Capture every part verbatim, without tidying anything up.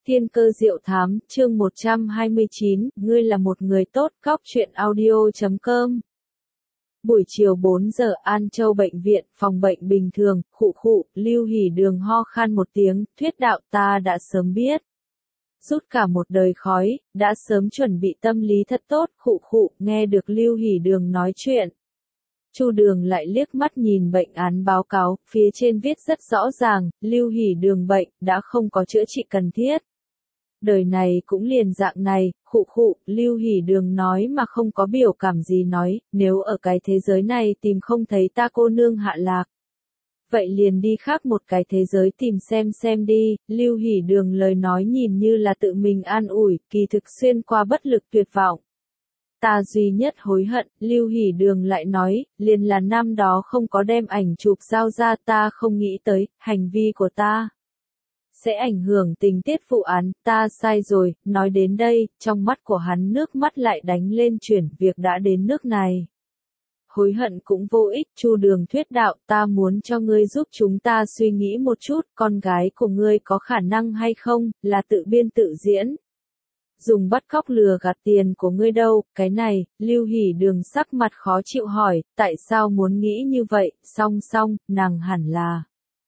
Thiên cơ diệu thám, chương một trăm hai mươi chín, ngươi là một người tốt, cóc truyện audio chấm com. Buổi chiều bốn giờ, An Châu bệnh viện, phòng bệnh bình thường, khụ khụ, Lưu Hỷ Đường ho khan một tiếng, thuyết đạo ta đã sớm biết. Rút cả một đời khói, đã sớm chuẩn bị tâm lý thật tốt, khụ khụ, nghe được Lưu Hỷ Đường nói chuyện. Chu Đường lại liếc mắt nhìn bệnh án báo cáo, phía trên viết rất rõ ràng, Lưu Hỷ Đường bệnh, đã không có chữa trị cần thiết. Đời này cũng liền dạng này, khụ khụ, Lưu Hỷ Đường nói mà không có biểu cảm gì nói, nếu ở cái thế giới này tìm không thấy ta cô nương hạ lạc. Vậy liền đi khác một cái thế giới tìm xem xem đi, Lưu Hỷ Đường lời nói nhìn như là tự mình an ủi, kỳ thực xuyên qua bất lực tuyệt vọng. Ta duy nhất hối hận, Lưu Hỷ Đường lại nói, liền là năm đó không có đem ảnh chụp giao ra, ta không nghĩ tới, hành vi của ta sẽ ảnh hưởng tình tiết vụ án, ta sai rồi, nói đến đây, trong mắt của hắn nước mắt lại đánh lên chuyển, việc đã đến nước này. Hối hận cũng vô ích, Chu Đường thuyết đạo, ta muốn cho ngươi giúp chúng ta suy nghĩ một chút, con gái của ngươi có khả năng hay không, là tự biên tự diễn. Dùng bắt cóc lừa gạt tiền của ngươi đâu, cái này, Lưu Hỷ Đường sắc mặt khó chịu hỏi, tại sao muốn nghĩ như vậy, song song, nàng hẳn là.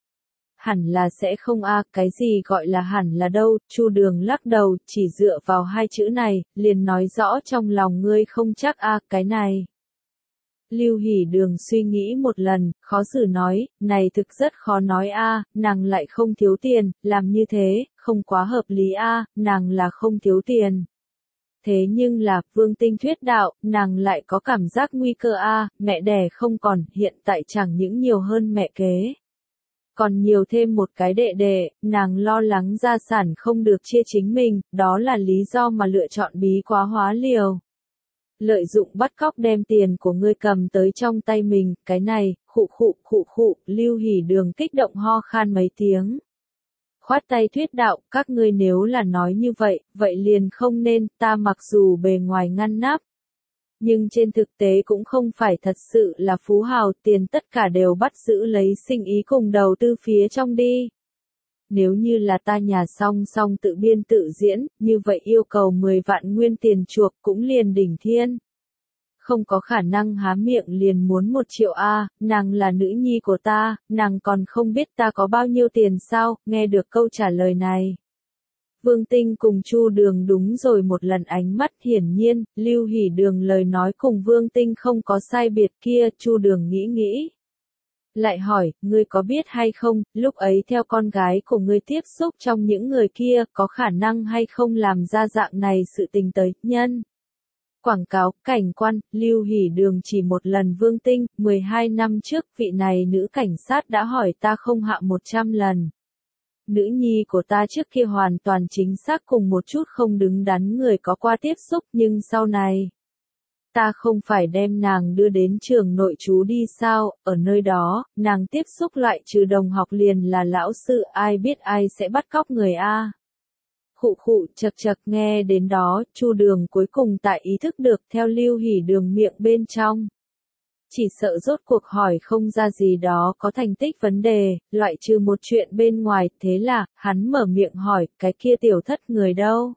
Hẳn là sẽ không a, cái gì gọi là hẳn là đâu, Chu Đường lắc đầu, chỉ dựa vào hai chữ này, liền nói rõ trong lòng ngươi không chắc a, cái này. Lưu Hỷ Đường suy nghĩ một lần, khó xử nói, này thực rất khó nói a, nàng lại không thiếu tiền, làm như thế, không quá hợp lý a, nàng là không thiếu tiền. Thế nhưng là, Vương Tinh thuyết đạo, nàng lại có cảm giác nguy cơ a, mẹ đẻ không còn, hiện tại chẳng những nhiều hơn mẹ kế. Còn nhiều thêm một cái đệ đệ, nàng lo lắng gia sản không được chia chính mình, đó là lý do mà lựa chọn bí quá hóa liều. Lợi dụng bắt cóc đem tiền của ngươi cầm tới trong tay mình, cái này, khụ khụ, khụ khụ, Lưu Hỷ Đường kích động ho khan mấy tiếng. Khoát tay thuyết đạo, các ngươi nếu là nói như vậy, vậy liền không nên, ta mặc dù bề ngoài ngăn nắp. Nhưng trên thực tế cũng không phải thật sự là phú hào, tiền tất cả đều bắt giữ lấy sinh ý cùng đầu tư phía trong đi. Nếu như là ta nhà song song tự biên tự diễn, như vậy yêu cầu mười vạn nguyên tiền chuộc cũng liền đỉnh thiên. Không có khả năng há miệng liền muốn một triệu a, nàng là nữ nhi của ta, nàng còn không biết ta có bao nhiêu tiền sao, nghe được câu trả lời này. Vương Tinh cùng Chu Đường đúng rồi một lần ánh mắt, hiển nhiên, Lưu Hỷ Đường lời nói cùng Vương Tinh không có sai biệt kia, Chu Đường nghĩ nghĩ. Lại hỏi, ngươi có biết hay không, lúc ấy theo con gái của ngươi tiếp xúc trong những người kia, có khả năng hay không làm ra dạng này sự tình tới, nhân. Quảng cáo, cảnh quan, Lưu Hỷ Đường chỉ một lần Vương Tinh, mười hai năm trước, vị này nữ cảnh sát đã hỏi ta không hạ một trăm lần. Nữ nhi của ta trước kia hoàn toàn chính xác cùng một chút không đứng đắn người có qua tiếp xúc, nhưng sau này, ta không phải đem nàng đưa đến trường nội trú đi sao, ở nơi đó, nàng tiếp xúc loại trừ đồng học liền là lão sư, ai biết ai sẽ bắt cóc người a. Khụ khụ, chật chật, nghe đến đó, Chu Đường cuối cùng tại ý thức được theo Lưu Hỷ Đường miệng bên trong. Chỉ sợ rốt cuộc hỏi không ra gì đó có thành tích vấn đề, loại trừ một chuyện bên ngoài, thế là, hắn mở miệng hỏi, cái kia tiểu thất người đâu?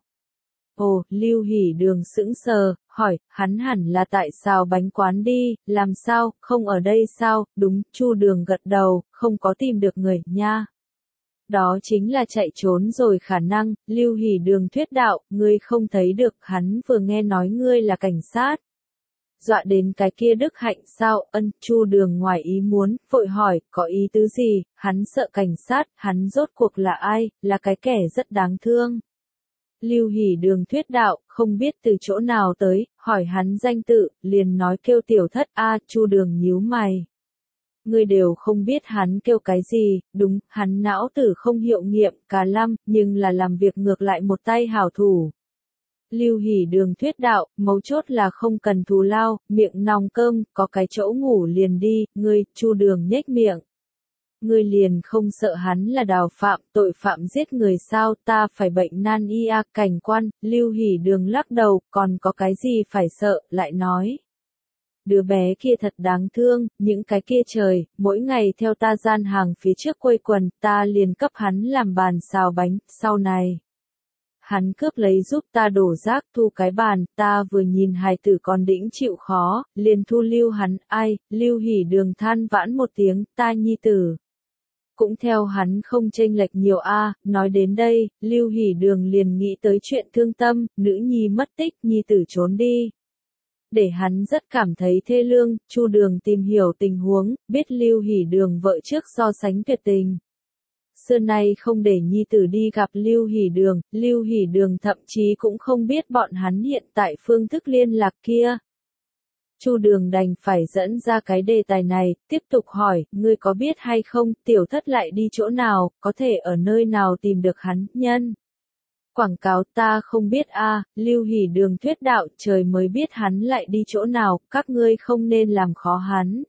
Ồ, Lưu Hỷ Đường sững sờ, hỏi, hắn hẳn là tại sao bánh quán đi, làm sao, không ở đây sao, đúng, Chu Đường gật đầu, không có tìm được người, nha. Đó chính là chạy trốn rồi khả năng, Lưu Hỷ Đường thuyết đạo, ngươi không thấy được, hắn vừa nghe nói ngươi là cảnh sát. Dọa đến cái kia đức hạnh sao, ân, Chu Đường ngoài ý muốn, vội hỏi, có ý tứ gì, hắn sợ cảnh sát, hắn rốt cuộc là ai, là cái kẻ rất đáng thương. Lưu Hỷ Đường thuyết đạo, không biết từ chỗ nào tới, hỏi hắn danh tự, liền nói kêu tiểu thất a, Chu Đường nhíu mày. Ngươi đều không biết hắn kêu cái gì, đúng, hắn não tử không hiệu nghiệm, cả lăm, nhưng là làm việc ngược lại một tay hảo thủ. Lưu Hỷ Đường thuyết đạo, mấu chốt là không cần thù lao, miệng nòng cơm, có cái chỗ ngủ liền đi, ngươi, Chu Đường nhếch miệng. Ngươi liền không sợ hắn là đào phạm, tội phạm giết người sao, ta phải bệnh nan y a, cảnh quan, Lưu Hỷ Đường lắc đầu, còn có cái gì phải sợ, lại nói. Đứa bé kia thật đáng thương, những cái kia trời, mỗi ngày theo ta gian hàng phía trước quây quần, ta liền cấp hắn làm bàn xào bánh, sau này. Hắn cướp lấy giúp ta đổ rác thu cái bàn, ta vừa nhìn hài tử còn đĩnh chịu khó, liền thu lưu hắn, ai, Lưu Hỷ Đường than vãn một tiếng, ta nhi tử. Cũng theo hắn không chênh lệch nhiều a. Nói đến đây, Lưu Hỷ Đường liền nghĩ tới chuyện thương tâm, nữ nhi mất tích, nhi tử trốn đi. Để hắn rất cảm thấy thê lương, Chu Đường tìm hiểu tình huống, biết Lưu Hỷ Đường vợ trước so sánh tuyệt tình. Xưa nay không để nhi tử đi gặp Lưu Hỷ Đường, Lưu Hỷ Đường thậm chí cũng không biết bọn hắn hiện tại phương thức liên lạc kia. Chu Đường đành phải dẫn ra cái đề tài này, tiếp tục hỏi, ngươi có biết hay không, tiểu thất lại đi chỗ nào, có thể ở nơi nào tìm được hắn, nhân. Quảng cáo ta không biết a. Lưu Hỷ Đường thuyết đạo, trời mới biết hắn lại đi chỗ nào, các ngươi không nên làm khó hắn.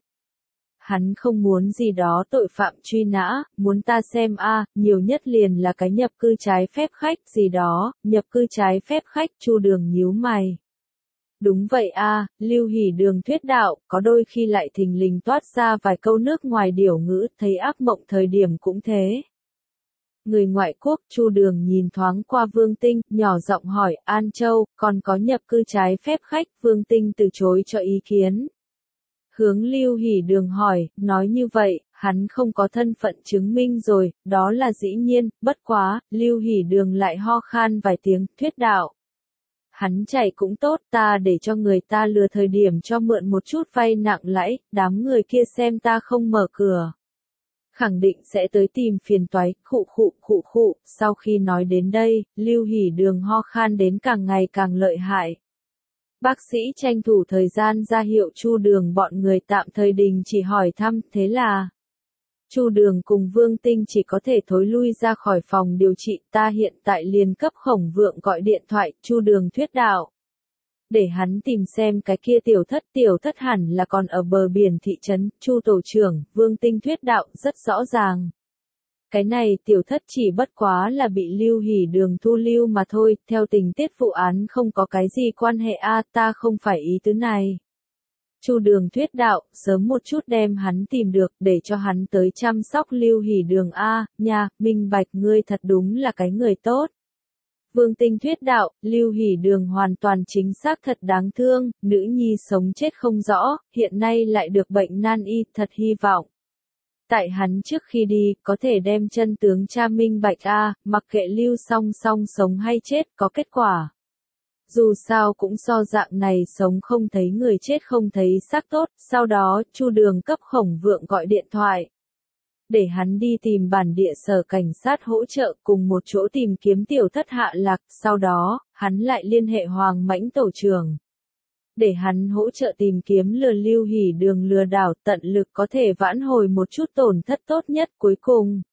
Hắn không muốn gì đó tội phạm truy nã, muốn ta xem a, nhiều nhất liền là cái nhập cư trái phép khách gì đó, nhập cư trái phép khách. Chu Đường nhíu mày. Đúng vậy a, Lưu Hỷ Đường thuyết đạo, có đôi khi lại thình lình toát ra vài câu nước ngoài điểu ngữ, thấy ác mộng thời điểm cũng thế. Người ngoại quốc, Chu Đường nhìn thoáng qua Vương Tinh, nhỏ giọng hỏi, An Châu, còn có nhập cư trái phép khách, Vương Tinh từ chối cho ý kiến. Hướng Lưu Hỷ Đường hỏi, nói như vậy, hắn không có thân phận chứng minh rồi, đó là dĩ nhiên, bất quá, Lưu Hỷ Đường lại ho khan vài tiếng, thuyết đạo. Hắn chạy cũng tốt, ta để cho người ta lừa thời điểm cho mượn một chút vay nặng lãi, đám người kia xem ta không mở cửa. Khẳng định sẽ tới tìm phiền toái, khụ khụ khụ khụ, sau khi nói đến đây, Lưu Hỷ Đường ho khan đến càng ngày càng lợi hại. Bác sĩ tranh thủ thời gian ra hiệu Chu Đường bọn người tạm thời đình chỉ hỏi thăm, thế là Chu Đường cùng Vương Tinh chỉ có thể thối lui ra khỏi phòng điều trị, ta hiện tại liền cấp Khổng Vượng gọi điện thoại, Chu Đường thuyết đạo. Để hắn tìm xem cái kia tiểu thất, tiểu thất hẳn là còn ở bờ biển thị trấn, Chu tổ trưởng, Vương Tinh thuyết đạo rất rõ ràng. Cái này tiểu thất chỉ bất quá là bị Lưu Hỷ Đường thu lưu mà thôi, theo tình tiết vụ án không có cái gì quan hệ a, ta không phải ý tứ này. Chu Đường thuyết đạo, sớm một chút đem hắn tìm được, để cho hắn tới chăm sóc Lưu Hỷ Đường a, nha, minh bạch ngươi thật đúng là cái người tốt. Vương Tinh thuyết đạo, Lưu Hỷ Đường hoàn toàn chính xác thật đáng thương, nữ nhi sống chết không rõ, hiện nay lại được bệnh nan y, thật hy vọng. Tại hắn trước khi đi, có thể đem chân tướng cha minh bạch a, mặc kệ Lưu song song sống hay chết, có kết quả. Dù sao cũng so dạng này sống không thấy người chết không thấy xác tốt, sau đó, Chu Đường cấp Khổng Vượng gọi điện thoại. Để hắn đi tìm bản địa sở cảnh sát hỗ trợ cùng một chỗ tìm kiếm tiểu thất hạ lạc, sau đó, hắn lại liên hệ Hoàng Mãnh tổ trưởng. Để hắn hỗ trợ tìm kiếm lừa Lưu Hỷ Đường lừa đảo, tận lực có thể vãn hồi một chút tổn thất tốt nhất cuối cùng.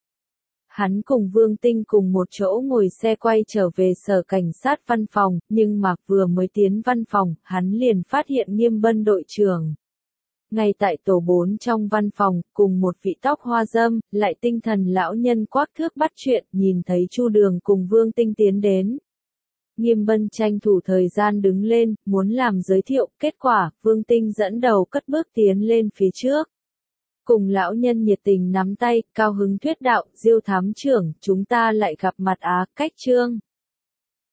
Hắn cùng Vương Tinh cùng một chỗ ngồi xe quay trở về sở cảnh sát văn phòng, nhưng mà vừa mới tiến văn phòng, hắn liền phát hiện Nghiêm Bân đội trưởng. Ngay tại tổ bốn trong văn phòng, cùng một vị tóc hoa râm, lại tinh thần lão nhân quắc thước bắt chuyện, nhìn thấy Chu Đường cùng Vương Tinh tiến đến. Nghiêm Bân tranh thủ thời gian đứng lên, muốn làm giới thiệu, kết quả, Vương Tinh dẫn đầu cất bước tiến lên phía trước. Cùng lão nhân nhiệt tình nắm tay, cao hứng thuyết đạo, Diêu thám trưởng, chúng ta lại gặp mặt á, cách trương.